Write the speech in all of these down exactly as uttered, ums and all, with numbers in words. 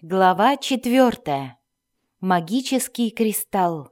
Глава четвертая. Магический кристалл.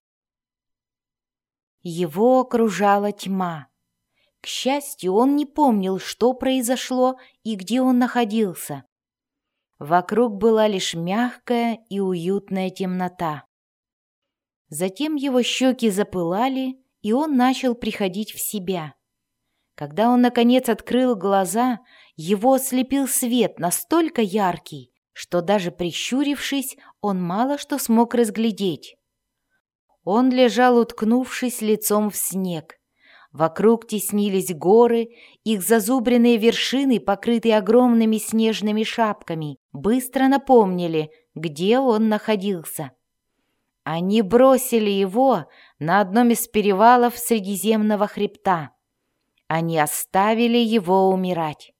Его окружала тьма. К счастью, он не помнил, что произошло и где он находился. Вокруг была лишь мягкая и уютная темнота. Затем его щеки запылали, и он начал приходить в себя. Когда он, наконец, открыл глаза, его ослепил свет настолько яркий, что даже прищурившись, он мало что смог разглядеть. Он лежал, уткнувшись лицом в снег. Вокруг теснились горы, их зазубренные вершины, покрытые огромными снежными шапками, быстро напомнили, где он находился. Они бросили его на одном из перевалов Средиземного хребта. Они оставили его умирать.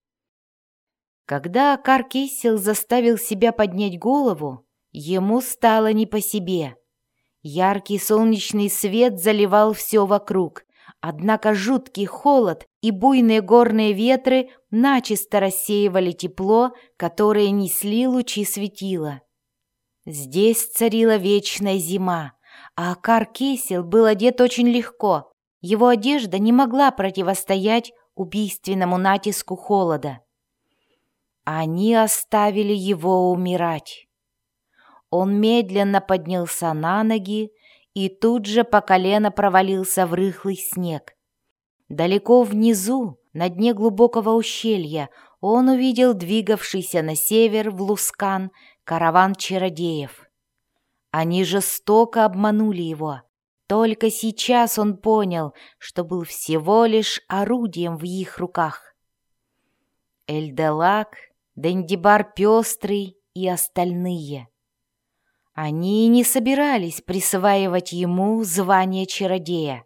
Когда Кар-Кесил заставил себя поднять голову, ему стало не по себе. Яркий солнечный свет заливал все вокруг, однако жуткий холод и буйные горные ветры начисто рассеивали тепло, которое несли лучи светила. Здесь царила вечная зима, а Кар-Кесил был одет очень легко. Его одежда не могла противостоять убийственному натиску холода. Они оставили его умирать. Он медленно поднялся на ноги и тут же по колено провалился в рыхлый снег. Далеко внизу, на дне глубокого ущелья, он увидел двигавшийся на север в Лускан караван чародеев. Они жестоко обманули его. Только сейчас он понял, что был всего лишь орудием в их руках. Эльделак, Дендибар Пестрый и остальные. Они не собирались присваивать ему звание чародея.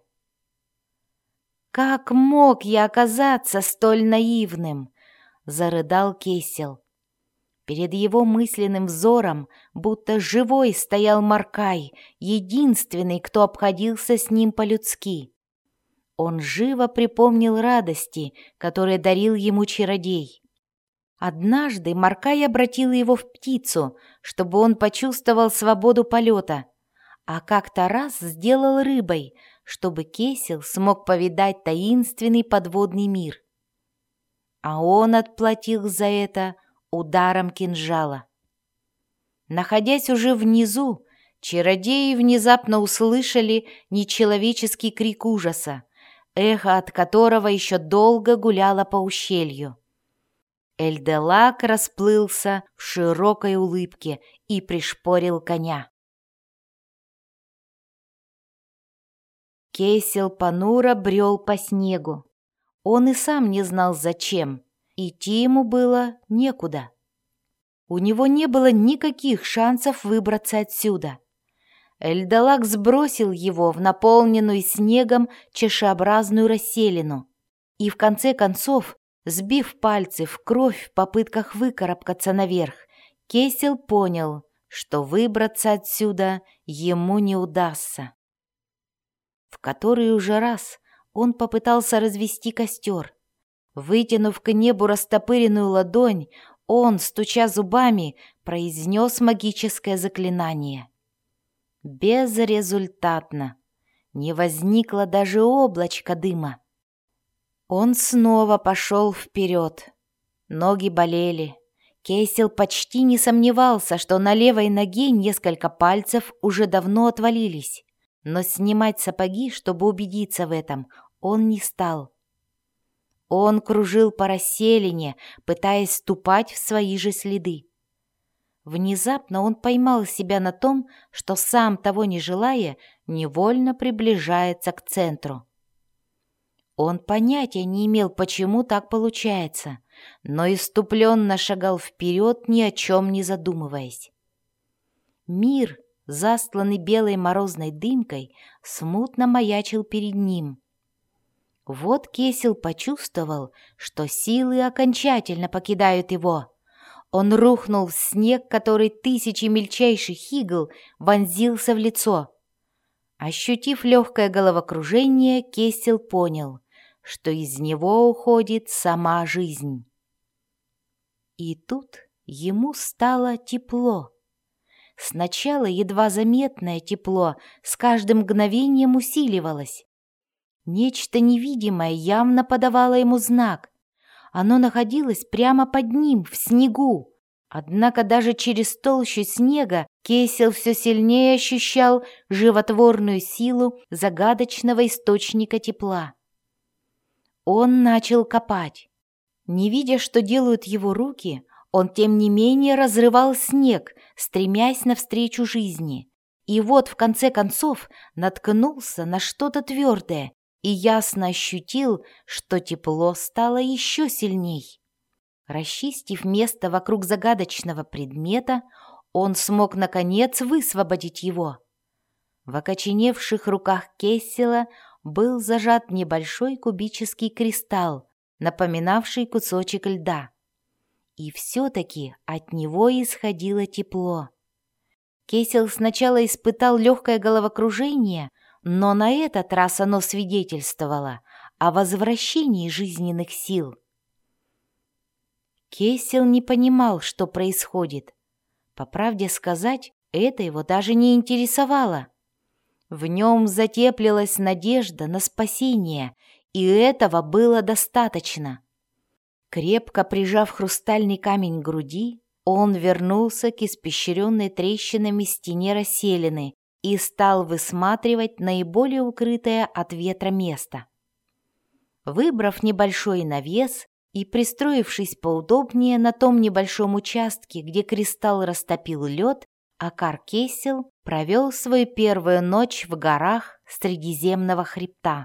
«Как мог я оказаться столь наивным?» — зарыдал Кесил. Перед его мысленным взором будто живой стоял Маркай, единственный, кто обходился с ним по-людски. Он живо припомнил радости, которые дарил ему чародей. Однажды Маркай обратил его в птицу, чтобы он почувствовал свободу полета, а как-то раз сделал рыбой, чтобы Кесил смог повидать таинственный подводный мир. А он отплатил за это ударом кинжала. Находясь уже внизу, чародеи внезапно услышали нечеловеческий крик ужаса, эхо от которого еще долго гуляло по ущелью. Эльделак расплылся в широкой улыбке и пришпорил коня. Кесил понуро брел по снегу. Он и сам не знал, зачем. Идти ему было некуда. У него не было никаких шансов выбраться отсюда. Эльделак сбросил его в наполненную снегом чашеобразную расселину. И в конце концов, сбив пальцы в кровь в попытках выкарабкаться наверх, Кесил понял, что выбраться отсюда ему не удастся. В который уже раз он попытался развести костер. Вытянув к небу растопыренную ладонь, он, стуча зубами, произнес магическое заклинание. Безрезультатно. Не возникло даже облачка дыма. Он снова пошел вперед. Ноги болели. Кесил почти не сомневался, что на левой ноге несколько пальцев уже давно отвалились. Но снимать сапоги, чтобы убедиться в этом, он не стал. Он кружил по расселине, пытаясь ступать в свои же следы. Внезапно он поймал себя на том, что сам, того не желая, невольно приближается к центру. Он понятия не имел, почему так получается, но исступленно шагал вперед, ни о чем не задумываясь. Мир, застланный белой морозной дымкой, смутно маячил перед ним. Вот Кесил почувствовал, что силы окончательно покидают его. Он рухнул в снег, который тысячи мельчайших игл вонзился в лицо. Ощутив легкое головокружение, Кесил понял, что из него уходит сама жизнь. И тут ему стало тепло. Сначала едва заметное тепло с каждым мгновением усиливалось. Нечто невидимое явно подавало ему знак. Оно находилось прямо под ним, в снегу. Однако даже через толщу снега Кесел все сильнее ощущал животворную силу загадочного источника тепла. Он начал копать. Не видя, что делают его руки, он тем не менее разрывал снег, стремясь навстречу жизни. И вот в конце концов наткнулся на что-то твердое и ясно ощутил, что тепло стало еще сильней. Расчистив место вокруг загадочного предмета, он смог наконец высвободить его. В окоченевших руках Кессела был зажат небольшой кубический кристалл, напоминавший кусочек льда. И все-таки от него исходило тепло. Кесел сначала испытал легкое головокружение, но на этот раз оно свидетельствовало о возвращении жизненных сил. Кесел не понимал, что происходит. По правде сказать, это его даже не интересовало. В нем затеплилась надежда на спасение, и этого было достаточно. Крепко прижав хрустальный камень к груди, он вернулся к испещренной трещинами стене расселины и стал высматривать наиболее укрытое от ветра место. Выбрав небольшой навес и пристроившись поудобнее на том небольшом участке, где кристалл растопил лед, Акар Кесел провел свою первую ночь в горах Средиземного хребта.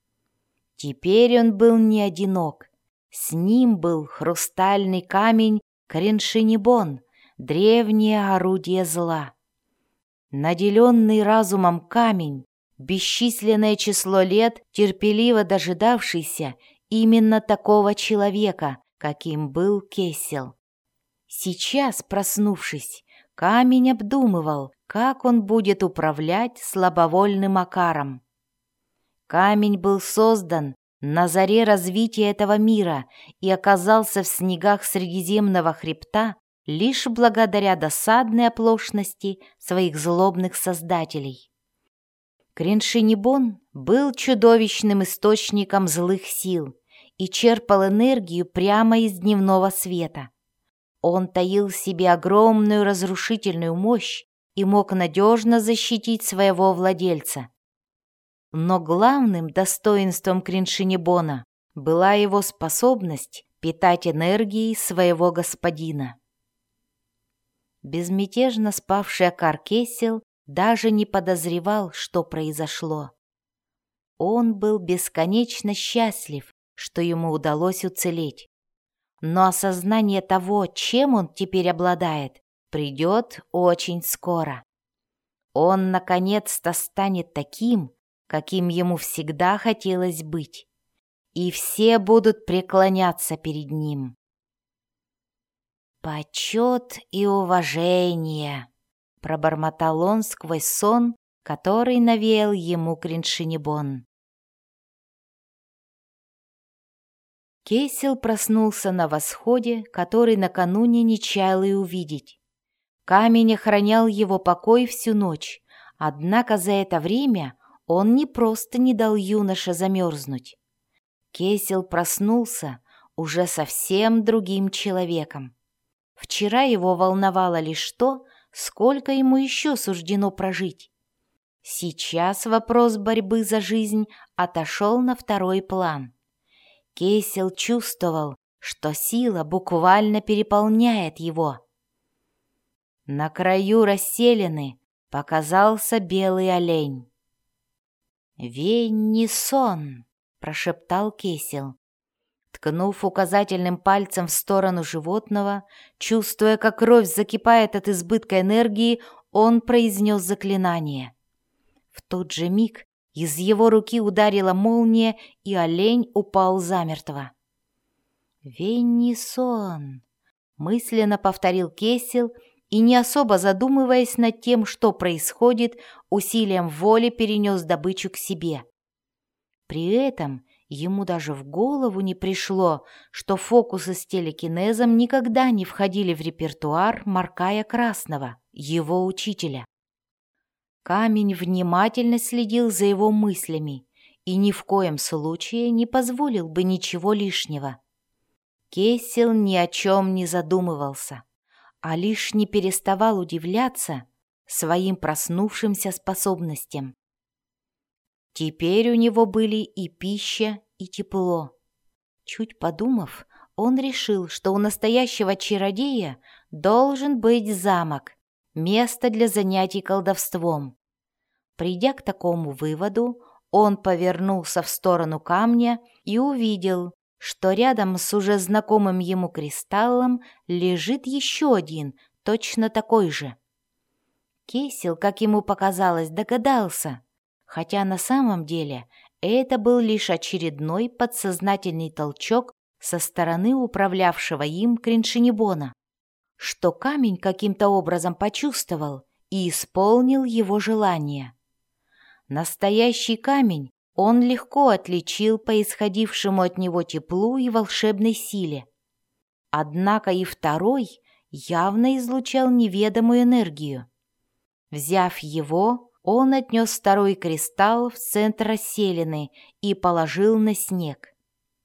Теперь он был не одинок. С ним был хрустальный камень Криншинибон, древнее орудие зла. Наделенный разумом камень, бесчисленное число лет терпеливо дожидавшийся именно такого человека, каким был Кесел. Сейчас, проснувшись, камень обдумывал, как он будет управлять слабовольным Акаром. Камень был создан на заре развития этого мира и оказался в снегах Средиземного хребта лишь благодаря досадной оплошности своих злобных создателей. Криншинибон был чудовищным источником злых сил и черпал энергию прямо из дневного света. Он таил в себе огромную разрушительную мощь и мог надежно защитить своего владельца. Но главным достоинством Криншинибона была его способность питать энергией своего господина. Безмятежно спавший Акар Кесел даже не подозревал, что произошло. Он был бесконечно счастлив, что ему удалось уцелеть. Но осознание того, чем он теперь обладает, придет очень скоро. Он наконец-то станет таким, каким ему всегда хотелось быть, и все будут преклоняться перед ним. «Почет и уважение», — пробормотал он сквозь сон, который навеял ему Криншинибон. Кесел проснулся на восходе, который накануне не чаял и увидеть. Камень охранял его покой всю ночь, однако за это время он не просто не дал юноше замерзнуть. Кесел проснулся уже совсем другим человеком. Вчера его волновало лишь то, сколько ему еще суждено прожить. Сейчас вопрос борьбы за жизнь отошел на второй план. Кесел чувствовал, что сила буквально переполняет его. На краю расселены показался белый олень. «Веннисон!» — прошептал Кесел. Ткнув указательным пальцем в сторону животного, чувствуя, как кровь закипает от избытка энергии, он произнес заклинание. В тот же миг из его руки ударила молния, и олень упал замертво. «Веннисон!» — мысленно повторил Кесел и, не особо задумываясь над тем, что происходит, усилием воли перенес добычу к себе. При этом Ему даже в голову не пришло, что фокусы с телекинезом никогда не входили в репертуар Маркая Красного, его учителя. Камень внимательно следил за его мыслями и ни в коем случае не позволил бы ничего лишнего. Кесел ни о чем не задумывался, а лишь не переставал удивляться своим проснувшимся способностям. Теперь у него были и пища, и тепло. Чуть подумав, он решил, что у настоящего чародея должен быть замок, место для занятий колдовством. Придя к такому выводу, он повернулся в сторону камня и увидел, что рядом с уже знакомым ему кристаллом лежит еще один, точно такой же. Кесел, как ему показалось, догадался, хотя на самом деле это был лишь очередной подсознательный толчок со стороны управлявшего им Криншинибона, что камень каким-то образом почувствовал и исполнил его желание. Настоящий камень он легко отличил по исходившему от него теплу и волшебной силе. Однако и второй явно излучал неведомую энергию. Взяв его, он отнес второй кристалл в центр расселины и положил на снег.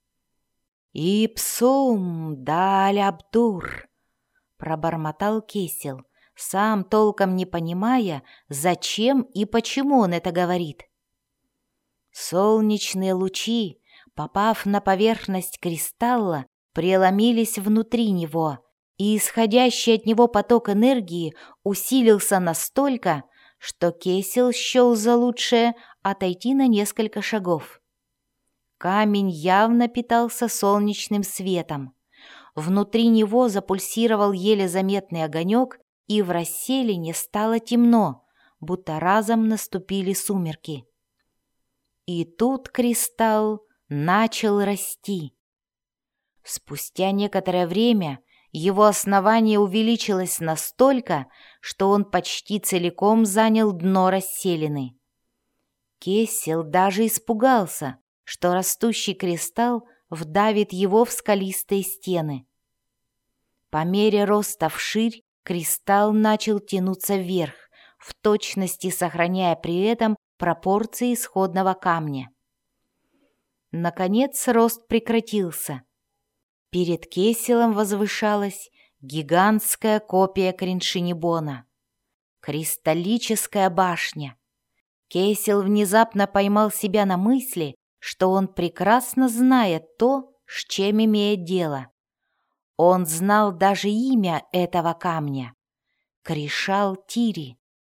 «Ипсум даль Абдур», — пробормотал Кесел, сам толком не понимая, зачем и почему он это говорит. Солнечные лучи, попав на поверхность кристалла, преломились внутри него, и исходящий от него поток энергии усилился настолько, что Кесел счел за лучшее отойти на несколько шагов. Камень явно питался солнечным светом. Внутри него запульсировал еле заметный огонек, и в расселине стало темно, будто разом наступили сумерки. И тут кристалл начал расти. Спустя некоторое время его основание увеличилось настолько, что он почти целиком занял дно расселины. Кесел даже испугался, что растущий кристалл вдавит его в скалистые стены. По мере роста вширь кристалл начал тянуться вверх, в точности сохраняя при этом пропорции исходного камня. Наконец рост прекратился. Перед Кеселом возвышалась гигантская копия Криншинибона. Кристаллическая башня. Кесел внезапно поймал себя на мысли, что он прекрасно знает то, с чем имеет дело. Он знал даже имя этого камня — Кришал-Тири.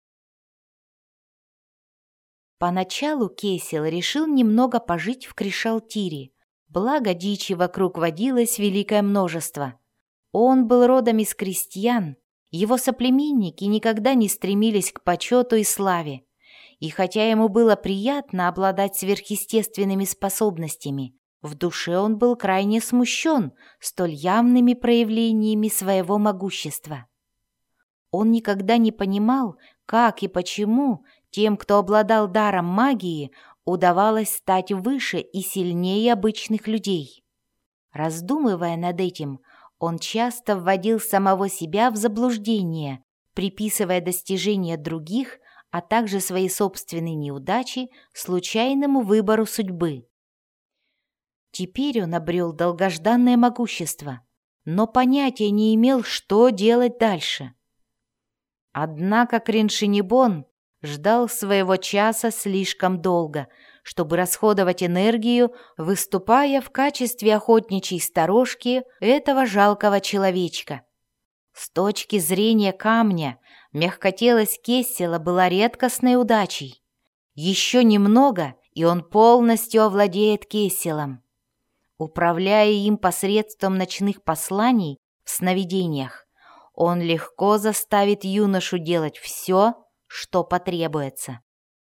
Поначалу Кесел решил немного пожить в Кришал-Тири, благо дичи вокруг водилось великое множество. Он был родом из крестьян, его соплеменники никогда не стремились к почету и славе. И хотя ему было приятно обладать сверхъестественными способностями, в душе он был крайне смущен столь явными проявлениями своего могущества. Он никогда не понимал, как и почему тем, кто обладал даром магии, удавалось стать выше и сильнее обычных людей. Раздумывая над этим, он часто вводил самого себя в заблуждение, приписывая достижения других, а также свои собственные неудачи случайному выбору судьбы. Теперь он обрел долгожданное могущество, но понятия не имел, что делать дальше. Однако Криншинибон ждал своего часа слишком долго, чтобы расходовать энергию, выступая в качестве охотничьей сторожки этого жалкого человечка. С точки зрения камня, мягкотелость Кесела была редкостной удачей. Еще немного, и он полностью овладеет Кеселом. Управляя им посредством ночных посланий в сновидениях, он легко заставит юношу делать все, что потребуется.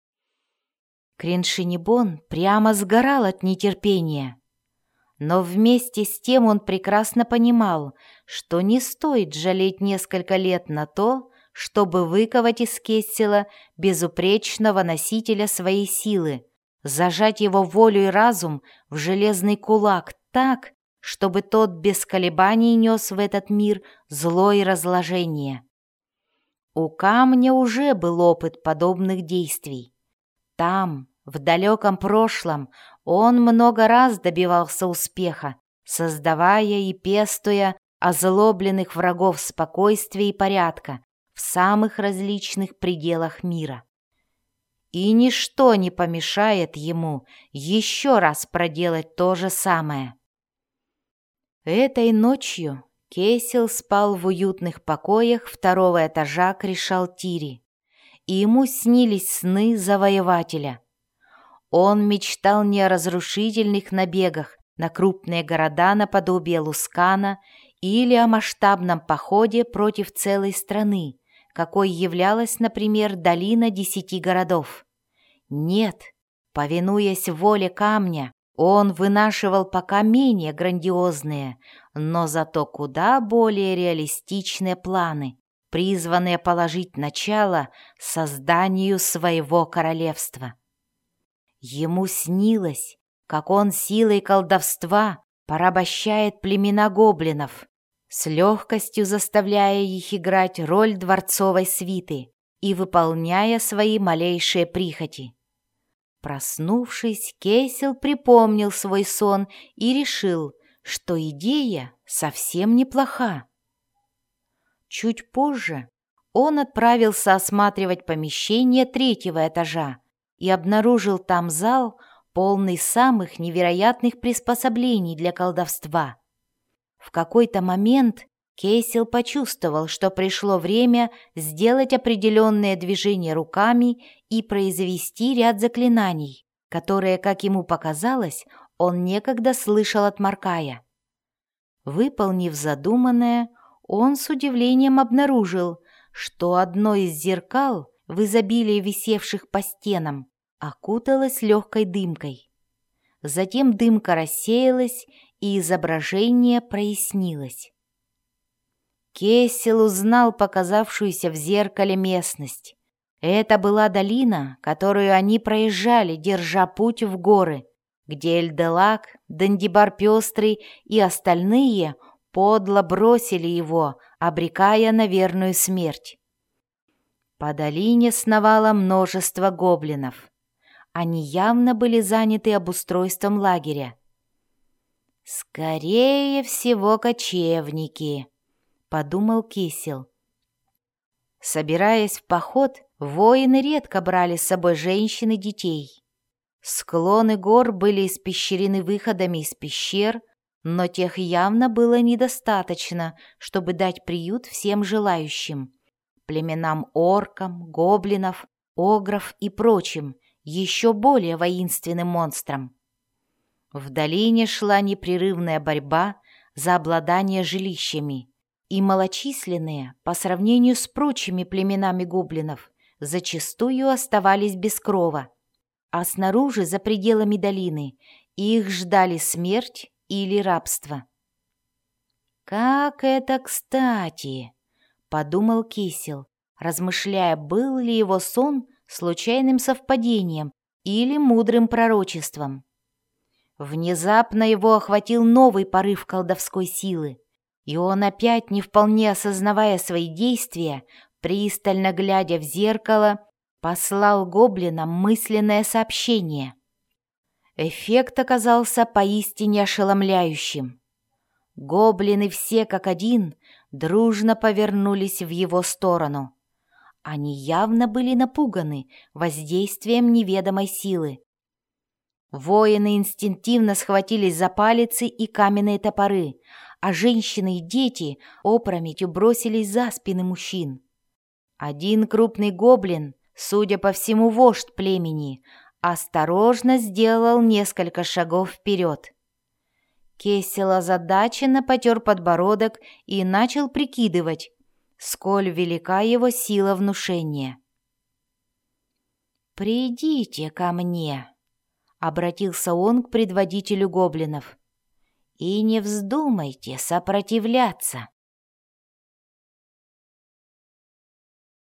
Криншинибон прямо сгорал от нетерпения. Но вместе с тем он прекрасно понимал, что не стоит жалеть несколько лет на то, чтобы выковать из Кесела безупречного носителя своей силы, зажать его волю и разум в железный кулак так, чтобы тот без колебаний нес в этот мир зло и разложение. У камня уже был опыт подобных действий. Там, в далеком прошлом, он много раз добивался успеха, создавая и пестуя озлобленных врагов спокойствия и порядка в самых различных пределах мира. И ничто не помешает ему еще раз проделать то же самое. Этой ночью Кесел спал в уютных покоях второго этажа Кришалтири, и ему снились сны завоевателя. Он мечтал не о разрушительных набегах на крупные города наподобие Лускана или о масштабном походе против целой страны, какой являлась, например, долина десяти городов. Нет, повинуясь воле камня, он вынашивал пока менее грандиозные, но зато куда более реалистичные планы, призванные положить начало созданию своего королевства. Ему снилось, как он силой колдовства порабощает племена гоблинов, с легкостью заставляя их играть роль дворцовой свиты и выполняя свои малейшие прихоти. Проснувшись, Кесел припомнил свой сон и решил, что идея совсем неплоха. Чуть позже он отправился осматривать помещение третьего этажа и обнаружил там зал, полный самых невероятных приспособлений для колдовства. В какой-то момент Кесел почувствовал, что пришло время сделать определенные движения руками и произвести ряд заклинаний, которые, как ему показалось, он некогда слышал от Маркая. Выполнив задуманное, он с удивлением обнаружил, что одно из зеркал, в изобилии висевших по стенам, окуталось легкой дымкой. Затем дымка рассеялась, и изображение прояснилось. Кесел узнал показавшуюся в зеркале местность. Это была долина, которую они проезжали, держа путь в горы, где Эльделак, Дандибар Пестрый и остальные подло бросили его, обрекая на верную смерть. По долине сновало множество гоблинов. Они явно были заняты обустройством лагеря. «Скорее всего, кочевники», — подумал Кесел. Собираясь в поход, воины редко брали с собой женщин и детей. Склоны гор были испещрены выходами из пещер, но тех явно было недостаточно, чтобы дать приют всем желающим. Племенам оркам, гоблинов, огров и прочим, еще более воинственным монстрам. В долине шла непрерывная борьба за обладание жилищами, и малочисленные, по сравнению с прочими племенами гоблинов, зачастую оставались без крова, а снаружи, за пределами долины, их ждали смерть или рабство. «Как это кстати!» — подумал Кесел, размышляя, был ли его сон случайным совпадением или мудрым пророчеством. Внезапно его охватил новый порыв колдовской силы, и он опять, не вполне осознавая свои действия, пристально глядя в зеркало, послал гоблинам мысленное сообщение. Эффект оказался поистине ошеломляющим. Гоблины все как один дружно повернулись в его сторону. Они явно были напуганы воздействием неведомой силы. Воины инстинктивно схватились за палицы и каменные топоры, а женщины и дети опрометью бросились за спины мужчин. Один крупный гоблин, судя по всему вождь племени, осторожно сделал несколько шагов вперед. Кесел озадаченно потер подбородок и начал прикидывать, сколь велика его сила внушения. «Придите ко мне», — обратился он к предводителю гоблинов, — «и не вздумайте сопротивляться».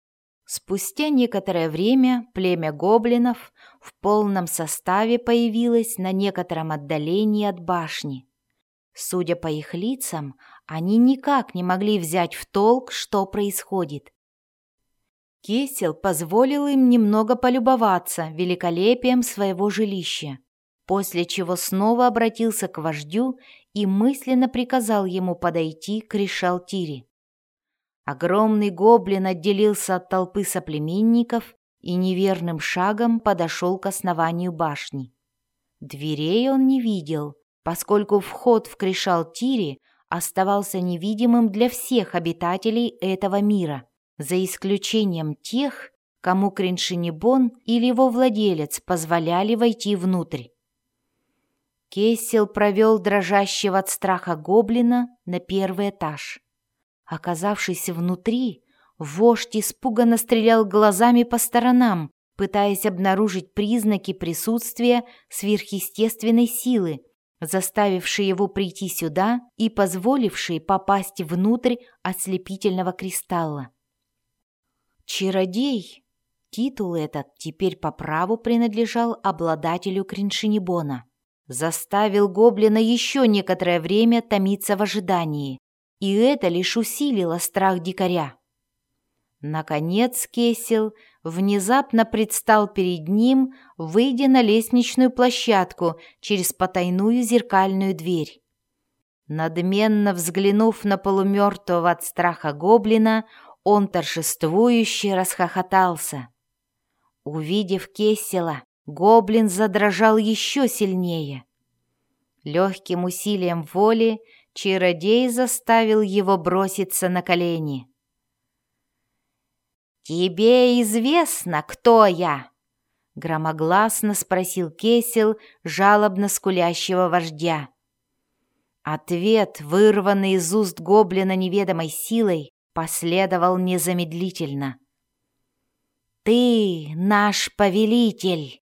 Спустя некоторое время племя гоблинов в полном составе появилось на некотором отдалении от башни. Судя по их лицам, они никак не могли взять в толк, что происходит. Кесел позволил им немного полюбоваться великолепием своего жилища, после чего снова обратился к вождю и мысленно приказал ему подойти к Ришалтире. Огромный гоблин отделился от толпы соплеменников и неверным шагом подошел к основанию башни. Дверей он не видел, поскольку вход в Кришалтире оставался невидимым для всех обитателей этого мира, за исключением тех, кому Криншинибон или его владелец позволяли войти внутрь. Кесел провел дрожащего от страха гоблина на первый этаж. Оказавшись внутри, вождь испуганно стрелял глазами по сторонам, пытаясь обнаружить признаки присутствия сверхъестественной силы, заставившей его прийти сюда и позволившей попасть внутрь ослепительного кристалла. Чародей, титул этот теперь по праву принадлежал обладателю Криншинибона, заставил гоблина еще некоторое время томиться в ожидании, и это лишь усилило страх дикаря. Наконец Кесел внезапно предстал перед ним, выйдя на лестничную площадку через потайную зеркальную дверь. Надменно взглянув на полумертвого от страха гоблина, он торжествующе расхохотался. Увидев Кесела, гоблин задрожал еще сильнее. Легким усилием воли чародей заставил его броситься на колени. «Тебе известно, кто я?» — громогласно спросил Кесел жалобно скулящего вождя. Ответ, вырванный из уст гоблина неведомой силой, последовал незамедлительно. «Ты наш повелитель!»